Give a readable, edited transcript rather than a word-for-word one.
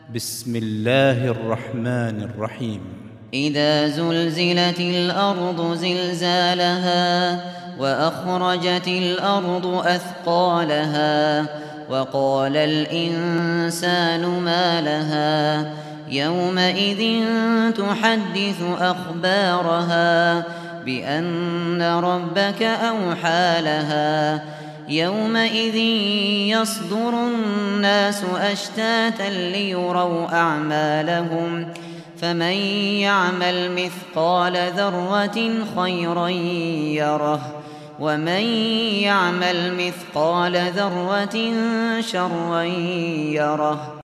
بسم الله الرحمن الرحيم. إذا زلزلت الأرض زلزالها وأخرجت الأرض أثقالها وقال الإنسان ما لها يومئذ تحدث أخبارها بأن ربك أوحى لها يومئذ يصدر الناس أشتاتا ليروا أعمالهم فمن يعمل مثقال ذرة خيرا يره ومن يعمل مثقال ذرة شرا يره.